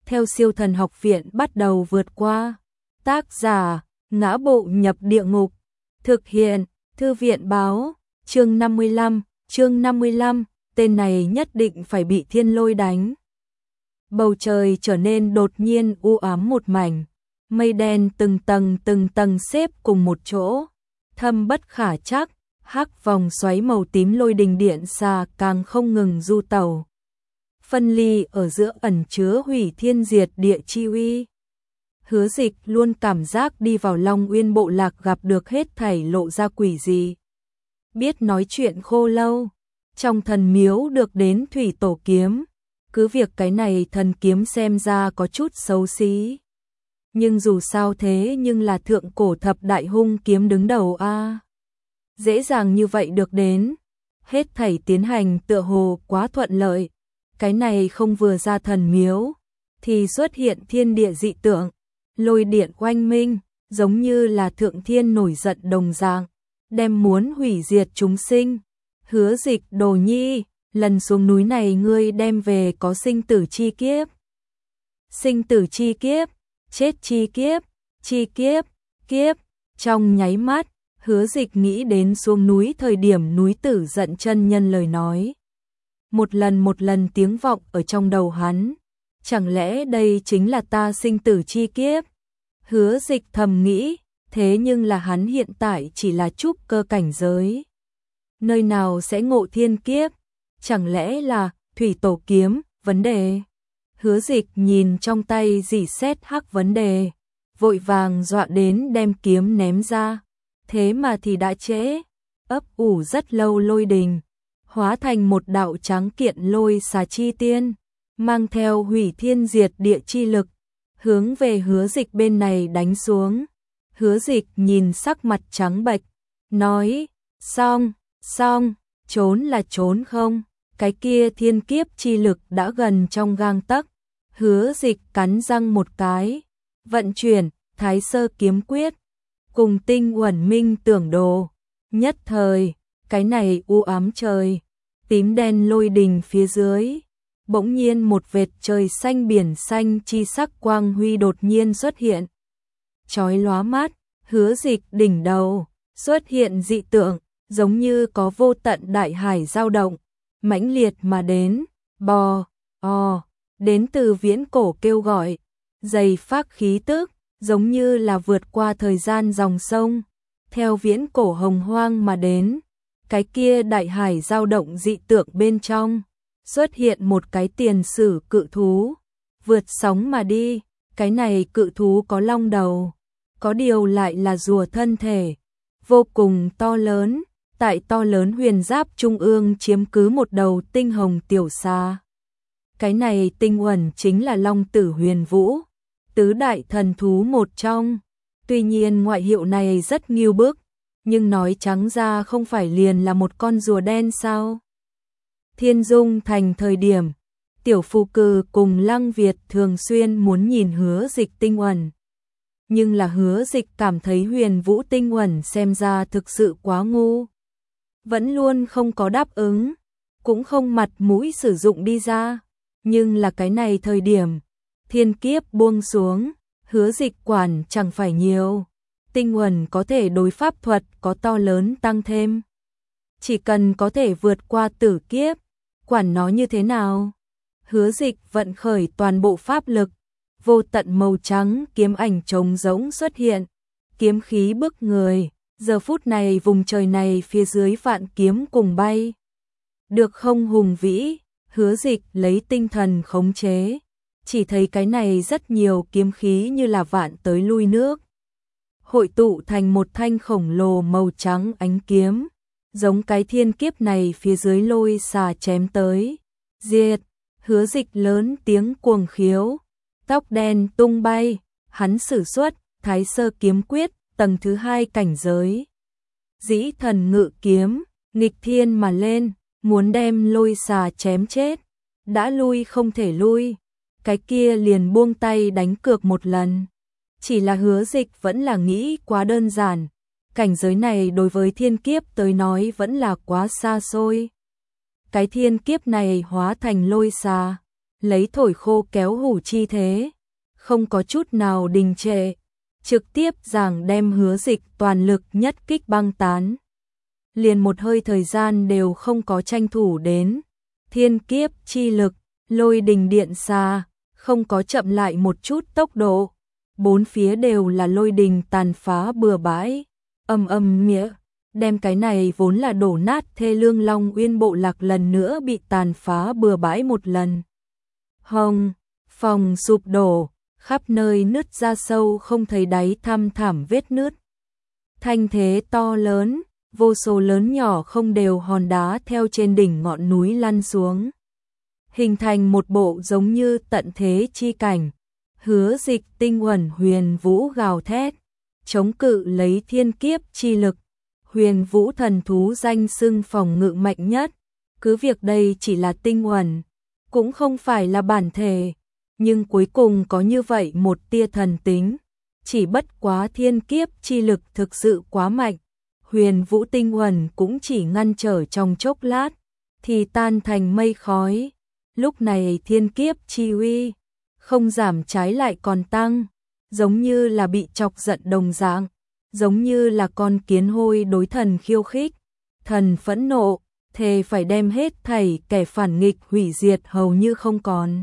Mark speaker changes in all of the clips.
Speaker 1: theo Siêu Thần Học Viện bắt đầu vượt qua. Tác giả: Ngã Bộ Nhập Địa Ngục. Thực hiện: Thư viện báo. Chương 55, tên này nhất định phải bị thiên lôi đánh. Bầu trời trở nên đột nhiên u ám một mảnh, mây đen từng tầng xếp cùng một chỗ, thâm bất khả trắc, hắc vòng xoáy màu tím lôi đình điện xa càng không ngừng du tẩu. Phân ly ở giữa ẩn chứa hủy thiên diệt địa chi uy. Hứa Dịch luôn cảm giác đi vào Long Uyên bộ lạc gặp được hết thảy lộ ra quỷ gì. Biết nói chuyện khô lâu, trong thần miếu được đến thủy tổ kiếm, cứ việc cái này thần kiếm xem ra có chút xấu xí. Nhưng dù sao thế nhưng là thượng cổ thập đại hung kiếm đứng đầu a. Dễ dàng như vậy được đến, hết thảy tiến hành tựa hồ quá thuận lợi. Cái này không vừa ra thần miếu, thì xuất hiện thiên địa dị tượng, lôi điện oanh minh, giống như là thượng thiên nổi giận đồng dạng, đem muốn hủy diệt chúng sinh. Hứa Dịch đồ nhi, lần xuống núi này ngươi đem về có sinh tử chi kiếp. Sinh tử chi kiếp, chết chi kiếp, chi kiếp, kiếp. Trong nháy mắt, Hứa Dịch nghĩ đến xuống núi thời điểm núi Tử Giận chân nhân lời nói. Một lần tiếng vọng ở trong đầu hắn. Chẳng lẽ đây chính là ta sinh tử chi kiếp? Hứa Dịch thầm nghĩ, thế nhưng là hắn hiện tại chỉ là trúc cơ cảnh giới. Nơi nào sẽ ngộ thiên kiếp? Chẳng lẽ là thủy tổ kiếm, vấn đề? Hứa Dịch nhìn trong tay rỉ sét hắc vấn đề, vội vàng dọa đến đem kiếm ném ra. Thế mà thì đã trễ, ấp ủ rất lâu lôi đình, hóa thành một đạo trắng kiện lôi xà chi tiên, mang theo hủy thiên diệt địa chi lực, hướng về Hứa Dịch bên này đánh xuống. Hứa Dịch nhìn sắc mặt trắng bệch, nói, xong, trốn là trốn không, cái kia thiên kiếp chi lực đã gần trong gang tấc. Hứa Dịch cắn răng một cái, vận chuyển Thái Sơ kiếm quyết, cùng Tinh Uẩn Minh tưởng đồ. Nhất thời, cái này u ám trời, tím đen lôi đình phía dưới, bỗng nhiên một vệt trời xanh biển xanh chi sắc quang huy đột nhiên xuất hiện. Chói lóa mắt, Hứa Dịch đỉnh đầu xuất hiện dị tượng, giống như có vô tận đại hải dao động, mãnh liệt mà đến, đến từ viễn cổ kêu gọi, dày phác khí tức, giống như là vượt qua thời gian dòng sông, theo viễn cổ hồng hoang mà đến. Cái kia đại hải dao động dị tượng bên trong, xuất hiện một cái tiền sử cự thú, vượt sóng mà đi. Cái này cự thú có long đầu, có điều lại là rùa thân thể, vô cùng to lớn, tại to lớn huyền giáp trung ương chiếm cứ một đầu tinh hồng tiểu xà. Cái này Tinh Uẩn chính là Long Tử Huyền Vũ, tứ đại thần thú một trong. Tuy nhiên ngoại hiệu này rất nghiêu bức, nhưng nói trắng ra không phải liền là một con rùa đen sao? Thiên Dung Thành thời điểm, Tiểu Phu Cừ cùng Lăng Việt thường xuyên muốn nhìn Hứa Dịch Tinh Uẩn. Nhưng là Hứa Dịch cảm thấy Huyền Vũ Tinh Uẩn xem ra thực sự quá ngu. Vẫn luôn không có đáp ứng, cũng không mặt mũi sử dụng đi ra. Nhưng là cái này thời điểm, thiên kiếp buông xuống, Hứa Dịch quản chẳng phải nhiều. Tinh Uẩn có thể đối pháp thuật có to lớn tăng thêm. Chỉ cần có thể vượt qua tử kiếp, quản nó như thế nào. Hứa Dịch vận khởi toàn bộ pháp lực, vô tận màu trắng kiếm ảnh trống rỗng xuất hiện, kiếm khí bức người. Giờ phút này vùng trời này phía dưới vạn kiếm cùng bay. Được không hùng vĩ, Hứa Dịch lấy tinh thần khống chế, chỉ thấy cái này rất nhiều kiếm khí như là vạn tới lui nước, hội tụ thành một thanh khổng lồ màu trắng ánh kiếm, giống cái thiên kiếp này phía dưới lôi xà chém tới. Diệt! Hứa Dịch lớn tiếng cuồng khiếu, tóc đen tung bay, hắn sử xuất Thái Sơ kiếm quyết, tầng thứ 2 cảnh giới. Dĩ thần ngự kiếm, nghịch thiên mà lên, muốn đem lôi xà chém chết. Đã lui không thể lui, cái kia liền buông tay đánh cược một lần. Chỉ là Hứa Dịch vẫn là nghĩ quá đơn giản, cảnh giới này đối với thiên kiếp tới nói vẫn là quá xa xôi. Cái thiên kiếp này hóa thành lôi xà, lấy thổi khô kéo hủ chi thế, không có chút nào đình trệ, trực tiếp giảng đem Hứa Dịch toàn lực nhất kích băng tán. Liền một hơi thời gian đều không có tranh thủ đến, thiên kiếp chi lực, lôi đình điện xa, không có chậm lại một chút tốc độ, bốn phía đều là lôi đình tàn phá bừa bãi, ầm ầm nghĩa, đem cái này vốn là đổ nát thê lương Long Uyên bộ lạc lần nữa bị tàn phá bừa bãi một lần. Hồng, phòng sụp đổ, khắp nơi nứt ra sâu không thấy đáy thăm thảm vết nứt. Thanh thế to lớn, vô số lớn nhỏ không đều hòn đá theo trên đỉnh ngọn núi lăn xuống, hình thành một bộ giống như tận thế chi cảnh. Hứa Dịch tinh uẩn huyền vũ gào thét, chống cự lấy thiên kiếp chi lực. Huyền vũ thần thú danh xưng phòng ngự mạnh nhất, cứ việc đây chỉ là tinh uẩn, cũng không phải là bản thể, nhưng cuối cùng có như vậy một tia thần tính, chỉ bất quá thiên kiếp chi lực thực sự quá mạnh, huyền vũ tinh uẩn cũng chỉ ngăn trở trong chốc lát, thì tan thành mây khói. Lúc này thiên kiếp chi uy không giảm trái lại còn tăng, giống như là bị chọc giận đồng dạng, giống như là con kiến hôi đối thần khiêu khích. Thần phẫn nộ, thề phải đem hết thảy kẻ phản nghịch hủy diệt hầu như không còn.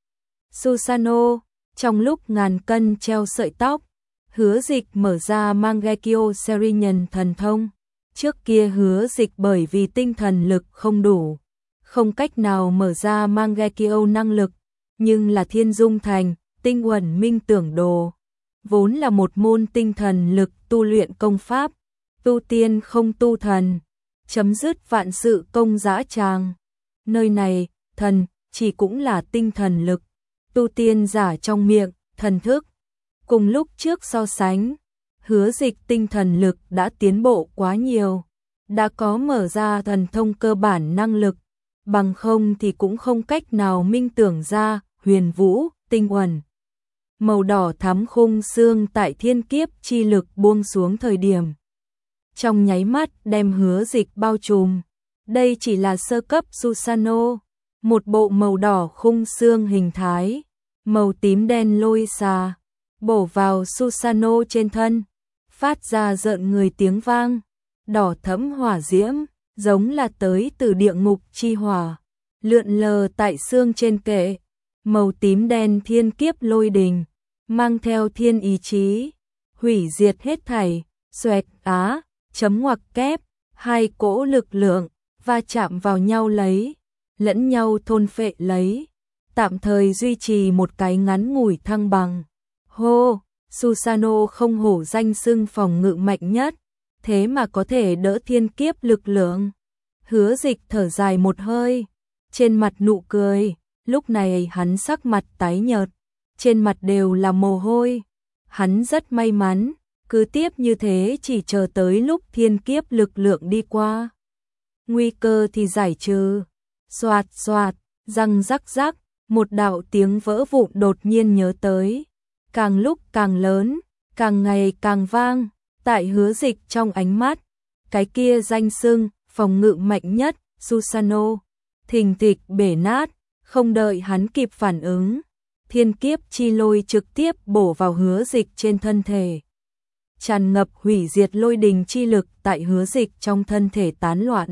Speaker 1: Susanoo, trong lúc ngàn cân treo sợi tóc, Hứa Dịch mở ra Mangekyo Serinian thần thông. Trước kia Hứa Dịch bởi vì tinh thần lực không đủ, không cách nào mở ra Mangekyo năng lực, nhưng là Thiên Dung Thành, tinh uẩn minh tưởng đồ, vốn là một môn tinh thần lực tu luyện công pháp, tu tiên không tu thần, chấm dứt vạn sự công dã tràng. Nơi này, thần chỉ cũng là tinh thần lực, tu tiên giả trong miệng, thần thức. Cùng lúc trước so sánh, Hứa Dịch tinh thần lực đã tiến bộ quá nhiều, đã có mở ra thần thông cơ bản năng lực, bằng không thì cũng không cách nào minh tưởng ra huyền vũ, tinh uẩn. Màu đỏ thắm khung xương tại thiên kiếp chi lực buông xuống thời điểm, trong nháy mắt đem Hứa Dịch bao trùm. Đây chỉ là sơ cấp Susanoo, một bộ màu đỏ khung xương hình thái, màu tím đen lôi xà, bổ vào Susanoo trên thân, phát ra rợn người tiếng vang, đỏ thẫm hỏa diễm, giống là tới từ địa ngục chi hỏa, lượn lờ tại xương trên kệ, màu tím đen thiên kiếp lôi đình, mang theo thiên ý chí, hủy diệt hết thảy, xoẹt á, chấm ngoặc kép, hai cỗ lực lượng, va chạm vào nhau lấy, lẫn nhau thôn phệ lấy, tạm thời duy trì một cái ngắn ngủi thăng bằng. Hô, Susanoo không hổ danh xưng phòng ngự mạnh nhất, thế mà có thể đỡ thiên kiếp lực lượng. Hứa Dịch thở dài một hơi, trên mặt nụ cười, lúc này hắn sắc mặt tái nhợt, trên mặt đều là mồ hôi. Hắn rất may mắn, cứ tiếp như thế chỉ chờ tới lúc thiên kiếp lực lượng đi qua, nguy cơ thì giải trừ. Xoạt xoạt, răng rắc rắc, một đạo tiếng vỡ vụn đột nhiên nhớ tới, càng lúc càng lớn, càng ngày càng vang, tại Hứa Dịch trong ánh mắt, cái kia danh xưng phòng ngự mạnh nhất, Susanoo, thình thịch bể nát, không đợi hắn kịp phản ứng, thiên kiếp chi lôi trực tiếp bổ vào Hứa Dịch trên thân thể. Tràn ngập hủy diệt lôi đình chi lực tại Hứa Dịch trong thân thể tán loạn,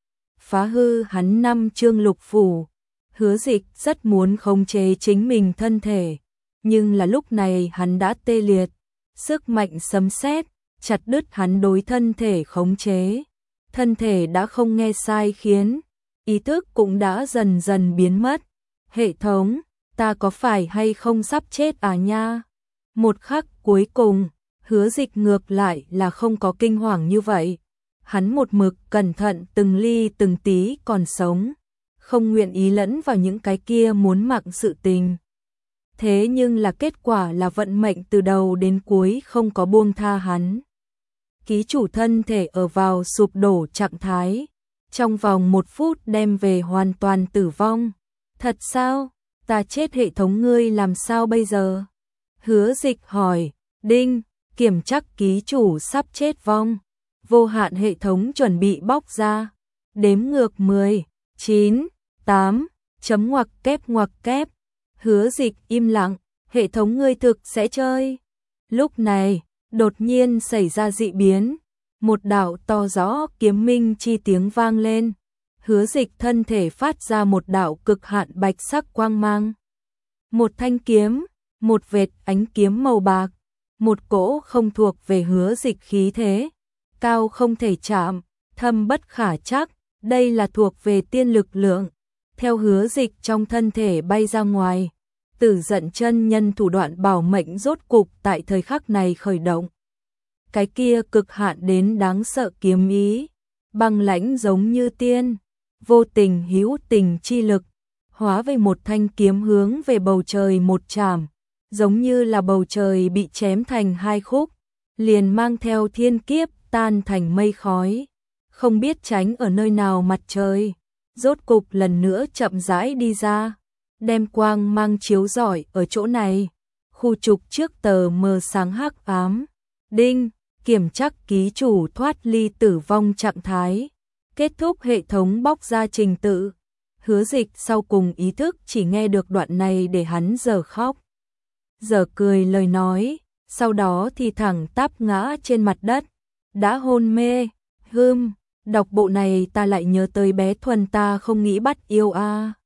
Speaker 1: phá hư hắn 5 chương lục phủ. Hứa Dịch rất muốn khống chế chính mình thân thể, nhưng là lúc này hắn đã tê liệt, sức mạnh sấm sét chặt đứt hắn đối thân thể khống chế. Thân thể đã không nghe sai khiến, ý thức cũng đã dần dần biến mất. Hệ thống, ta có phải hay không sắp chết à nha? Một khắc cuối cùng, Hứa Dịch ngược lại là không có kinh hoàng như vậy. Hắn một mực cẩn thận từng ly từng tí còn sống, không nguyện ý lẫn vào những cái kia muốn mạng sự tình. Thế nhưng là kết quả là vận mệnh từ đầu đến cuối không có buông tha hắn. Ký chủ thân thể ở vào sụp đổ trạng thái, trong vòng 1 phút đem về hoàn toàn tử vong. Thật sao? Ta chết, hệ thống ngươi làm sao bây giờ? Hứa Dịch hỏi. Đinh, kiểm chắc ký chủ sắp chết vong. Vô hạn hệ thống chuẩn bị bóc ra. Đếm ngược 10, 9, 8, chấm ngoặc kép. Hứa Dịch im lặng, hệ thống ngươi thực sẽ chơi. Lúc này, đột nhiên xảy ra dị biến, một đạo to rõ kiếm minh chi tiếng vang lên. Hứa Dịch thân thể phát ra một đạo cực hạn bạch sắc quang mang. Một thanh kiếm, một vệt ánh kiếm màu bạc, một cỗ không thuộc về Hứa Dịch khí thế, cao không thể chạm, thâm bất khả chắc, đây là thuộc về tiên lực lượng. Theo Hứa Dịch trong thân thể bay ra ngoài, Tử Giận chân nhân thủ đoạn bảo mệnh rốt cục tại thời khắc này khởi động. Cái kia cực hạn đến đáng sợ kiếm ý, băng lãnh giống như tiên, vô tình hữu tình chi lực, hóa về một thanh kiếm hướng về bầu trời một chảm, giống như là bầu trời bị chém thành hai khúc, liền mang theo thiên kiếp tan thành mây khói. Không biết tránh ở nơi nào mặt trời, rốt cục lần nữa chậm rãi đi ra, đem quang mang chiếu rọi ở chỗ này. Khu trục trước tờ mờ sáng hắc ám. Đinh, kiểm chắc ký chủ thoát ly tử vong trạng thái. Kết thúc hệ thống bóc ra trình tự. Hứa Dịch sau cùng ý thức chỉ nghe được đoạn này để hắn giờ khóc giờ cười lời nói, sau đó thì thẳng tắp ngã trên mặt đất, đã hôn mê. Đọc bộ này ta lại nhớ tới bé Thuần ta không nghĩ bắt yêu a.